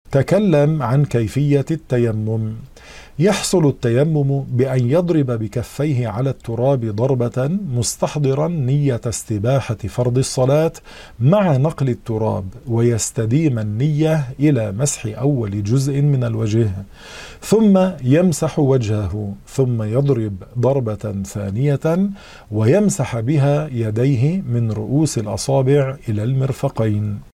تكلم عن كيفية التيمم. يحصل التيمم بأن يضرب بكفيه على التراب ضربة مستحضرا نية استباحة فرض الصلاة مع نقل التراب، ويستديم النية إلى مسح أول جزء من الوجه، ثم يمسح وجهه، ثم يضرب ضربة ثانية ويمسح بها يديه من رؤوس الأصابع إلى المرفقين.